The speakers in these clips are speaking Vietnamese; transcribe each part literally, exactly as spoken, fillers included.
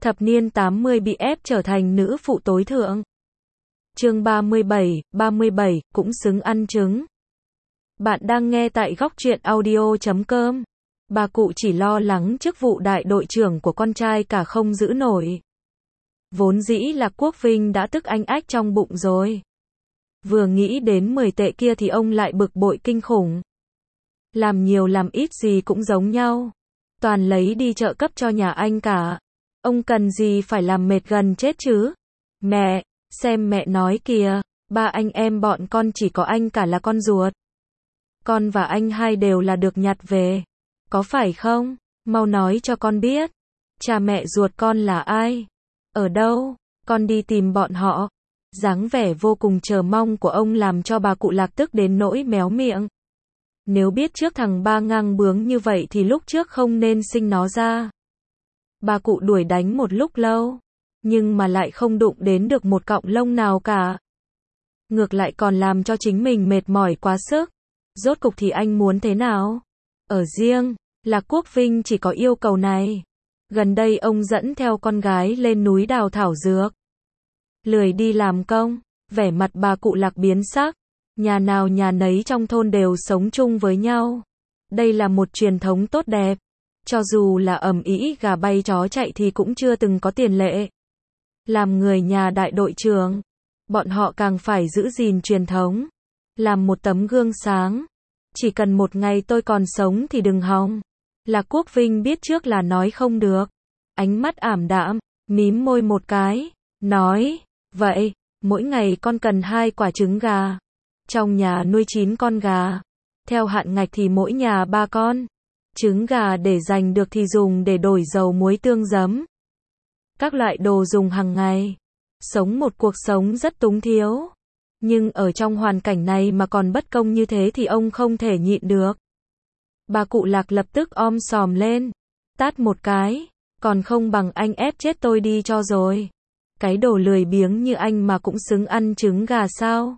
Thập niên tám mươi bị ép trở thành nữ phụ tối thượng. Chương ba mươi bảy, ba mươi bảy, cũng xứng ăn trứng. Bạn đang nghe tại góc truyện audio chấm com. Bà cụ chỉ lo lắng chức vụ đại đội trưởng của con trai cả không giữ nổi. Vốn dĩ là Quốc Vinh đã tức anh ách trong bụng rồi. Vừa nghĩ đến mười tệ kia thì ông lại bực bội kinh khủng. Làm nhiều làm ít gì cũng giống nhau. Toàn lấy đi trợ cấp cho nhà anh cả. Ông cần gì phải làm mệt gần chết chứ? Mẹ, xem mẹ nói kìa, ba anh em bọn con chỉ có anh cả là con ruột. Con và anh hai đều là được nhặt về. Có phải không? Mau nói cho con biết. Cha mẹ ruột con là ai? Ở đâu? Con đi tìm bọn họ. Dáng vẻ vô cùng chờ mong của ông làm cho bà cụ Lạc tức đến nỗi méo miệng. Nếu biết trước thằng ba ngang bướng như vậy thì lúc trước không nên sinh nó ra. Bà cụ đuổi đánh một lúc lâu, nhưng mà lại không đụng đến được một cọng lông nào cả. Ngược lại còn làm cho chính mình mệt mỏi quá sức. Rốt cục thì anh muốn thế nào? Ở riêng, Lạc Quốc Vinh chỉ có yêu cầu này. Gần đây ông dẫn theo con gái lên núi đào thảo dược. Lười đi làm công, vẻ mặt bà cụ Lạc biến sắc. Nhà nào nhà nấy trong thôn đều sống chung với nhau. Đây là một truyền thống tốt đẹp. Cho dù là ầm ĩ gà bay chó chạy thì cũng chưa từng có tiền lệ. Làm người nhà đại đội trưởng, bọn họ càng phải giữ gìn truyền thống. Làm một tấm gương sáng. Chỉ cần một ngày tôi còn sống thì đừng hòng. Lạc Quốc Vinh biết trước là nói không được. Ánh mắt ảm đạm, mím môi một cái, nói, vậy, mỗi ngày con cần hai quả trứng gà. Trong nhà nuôi chín con gà. Theo hạn ngạch thì mỗi nhà ba con. Trứng gà để dành được thì dùng để đổi dầu muối tương giấm. Các loại đồ dùng hàng ngày. Sống một cuộc sống rất túng thiếu. Nhưng ở trong hoàn cảnh này mà còn bất công như thế thì ông không thể nhịn được. Bà cụ Lạc lập tức om sòm lên. Tát một cái. Còn không bằng anh ép chết tôi đi cho rồi. Cái đồ lười biếng như anh mà cũng xứng ăn trứng gà sao?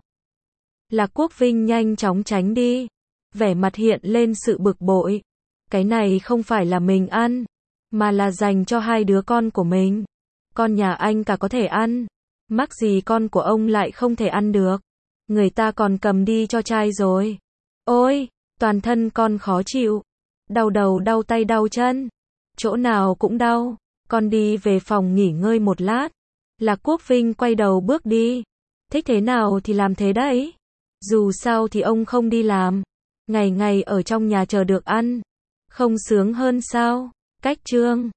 Lạc Quốc Vinh nhanh chóng tránh đi. Vẻ mặt hiện lên sự bực bội. Cái này không phải là mình ăn, mà là dành cho hai đứa con của mình. Con nhà anh cả có thể ăn. Mắc gì con của ông lại không thể ăn được. Người ta còn cầm đi cho trai rồi. Ôi, toàn thân con khó chịu. Đau đầu đau tay đau chân. Chỗ nào cũng đau. Con đi về phòng nghỉ ngơi một lát. Lạc Quốc Vinh quay đầu bước đi. Thích thế nào thì làm thế đấy. Dù sao thì ông không đi làm. Ngày ngày ở trong nhà chờ được ăn. Không sướng hơn sao? Cách chương